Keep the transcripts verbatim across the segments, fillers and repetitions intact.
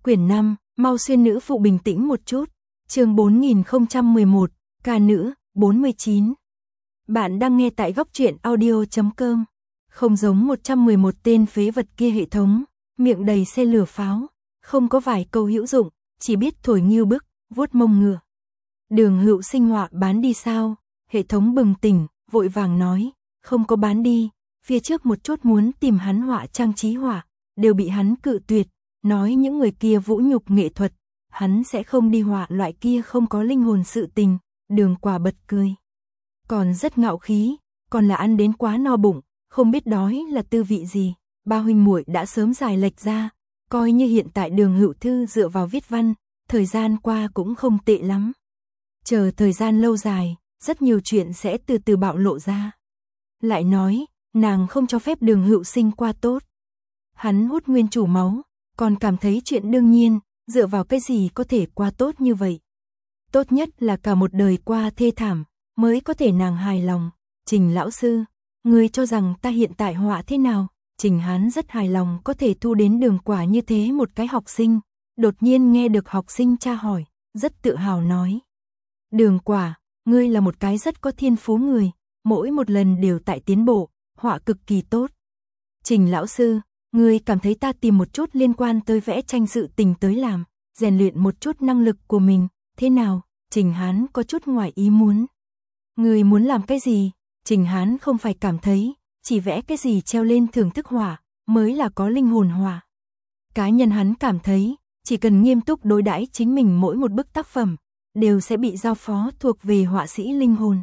Quyển năm, mau xuyên nữ phụ bình tĩnh một chút. Chương bốn nghìn không trăm mười một, ca nữ, bốn mươi chín. Bạn đang nghe tại góc truyện audio chấm com. Không giống một trăm mười một tên phế vật kia hệ thống, miệng đầy xe lửa pháo, không có vài câu hữu dụng, chỉ biết thổi nghiêu bức, vuốt mông ngựa. Đường Hữu Sinh họa bán đi sao? Hệ thống bừng tỉnh, vội vàng nói, không có bán đi, phía trước một chút muốn tìm hắn họa trang trí họa, đều bị hắn cự tuyệt, nói những người kia vũ nhục nghệ thuật, hắn sẽ không đi họa loại kia không có linh hồn sự tình. Đường Quả bật cười, còn rất ngạo khí, còn là ăn đến quá no bụng, không biết đói là tư vị gì. Ba huynh muội đã sớm giải lệch ra, coi như hiện tại Đường Hữu Thư dựa vào viết văn, thời gian qua cũng không tệ lắm. Chờ thời gian lâu dài, rất nhiều chuyện sẽ từ từ bạo lộ ra. Lại nói, nàng không cho phép Đường Hữu Sinh qua tốt. Hắn hút nguyên chủ máu, còn cảm thấy chuyện đương nhiên, dựa vào cái gì có thể qua tốt như vậy. Tốt nhất là cả một đời qua thê thảm, mới có thể nàng hài lòng. Trình lão sư, ngươi cho rằng ta hiện tại họa thế nào? Trình Hán rất hài lòng có thể thu đến Đường Quả như thế một cái học sinh. Đột nhiên nghe được học sinh tra hỏi, rất tự hào nói. Đường Quả, ngươi là một cái rất có thiên phú người, mỗi một lần đều tại tiến bộ, họa cực kỳ tốt. Trình lão sư, ngươi cảm thấy ta tìm một chút liên quan tới vẽ tranh sự tình tới làm, rèn luyện một chút năng lực của mình, thế nào? Trình Hán có chút ngoài ý muốn. Ngươi muốn làm cái gì? Trình Hán không phải cảm thấy, chỉ vẽ cái gì treo lên thưởng thức họa, mới là có linh hồn họa. Cá nhân hắn cảm thấy, chỉ cần nghiêm túc đối đãi chính mình mỗi một bức tác phẩm, đều sẽ bị giao phó thuộc về họa sĩ linh hồn.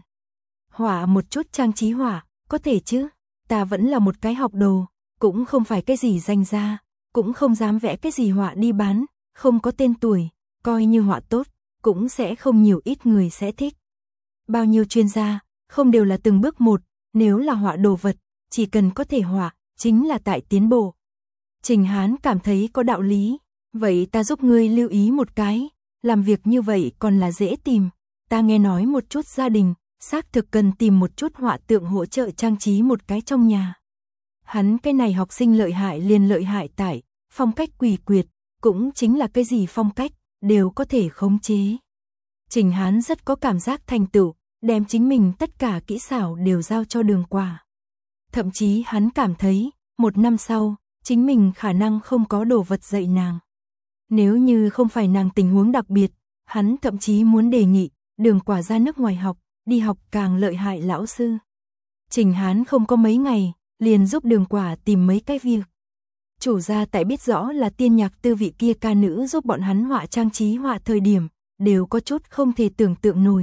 Họa một chút trang trí họa, có thể chứ? Ta vẫn là một cái học đồ, cũng không phải cái gì danh gia, cũng không dám vẽ cái gì họa đi bán, không có tên tuổi, coi như họa tốt, cũng sẽ không nhiều ít người sẽ thích. Bao nhiêu chuyên gia, không đều là từng bước một, nếu là họa đồ vật, chỉ cần có thể họa, chính là tại tiến bộ. Trình Hán cảm thấy có đạo lý, vậy ta giúp ngươi lưu ý một cái, làm việc như vậy còn là dễ tìm, ta nghe nói một chút gia đình, xác thực cần tìm một chút họa tượng hỗ trợ trang trí một cái trong nhà. Hắn cái này học sinh lợi hại liền lợi hại tại, phong cách quỷ quyệt, cũng chính là cái gì phong cách, đều có thể khống chế. Trình Hán rất có cảm giác thành tựu, đem chính mình tất cả kỹ xảo đều giao cho Đường Quả. Thậm chí hắn cảm thấy, một năm sau, chính mình khả năng không có đồ vật dạy nàng. Nếu như không phải nàng tình huống đặc biệt, hắn thậm chí muốn đề nghị, Đường Quả ra nước ngoài học, đi học càng lợi hại lão sư. Trình Hán không có mấy ngày, liền giúp Đường Quả tìm mấy cái việc. Chủ gia tại biết rõ là Tiên Nhạc Tư vị kia ca nữ giúp bọn hắn họa trang trí họa thời điểm, đều có chút không thể tưởng tượng nổi.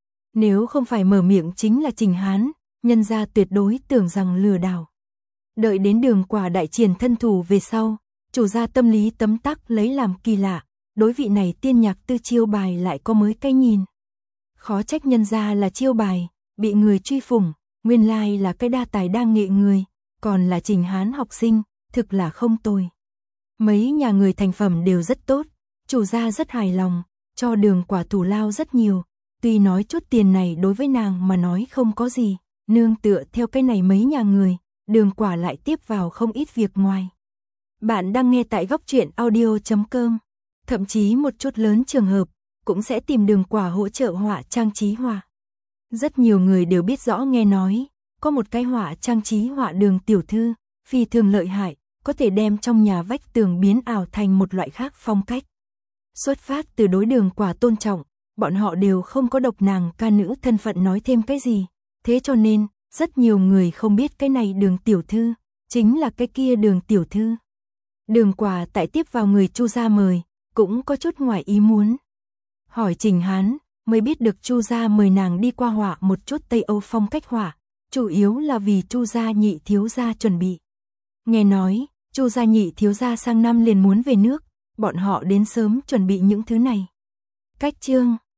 Nếu không phải mở miệng chính là Trình Hán, nhân gia tuyệt đối tưởng rằng lừa đảo. Đợi đến Đường Quả đại triển thân thủ về sau, chủ gia tâm lý tấm tắc lấy làm kỳ lạ, đối vị này Tiên Nhạc Tư chiêu bài lại có mới cái nhìn. Khó trách nhân gia là chiêu bài, bị người truy phủng, nguyên lai là cái đa tài đa nghệ người, còn là Trình Hán học sinh, thực là không tồi. Mấy nhà người thành phẩm đều rất tốt, chủ gia rất hài lòng, cho Đường Quả thủ lao rất nhiều, tuy nói chút tiền này đối với nàng mà nói không có gì, nương tựa theo cái này mấy nhà người, Đường Quả lại tiếp vào không ít việc ngoài. Bạn đang nghe tại góc truyện audio chấm com, thậm chí một chút lớn trường hợp, cũng sẽ tìm Đường Quả hỗ trợ họa trang trí họa. Rất nhiều người đều biết rõ nghe nói, có một cái họa trang trí họa Đường tiểu thư, phi thường lợi hại, có thể đem trong nhà vách tường biến ảo thành một loại khác phong cách. Xuất phát từ đối Đường Quả tôn trọng, bọn họ đều không có độc nàng ca nữ thân phận nói thêm cái gì, thế cho nên, rất nhiều người không biết cái này Đường tiểu thư, chính là cái kia Đường tiểu thư. Đường Quả tại tiếp vào người Chu gia mời, cũng có chút ngoài ý muốn. Hỏi Trình Hán, mới biết được Chu gia mời nàng đi qua họa một chút Tây Âu phong cách họa, chủ yếu là vì Chu gia nhị thiếu gia chuẩn bị. Nghe nói, Chu gia nhị thiếu gia sang năm liền muốn về nước, bọn họ đến sớm chuẩn bị những thứ này. Cách chương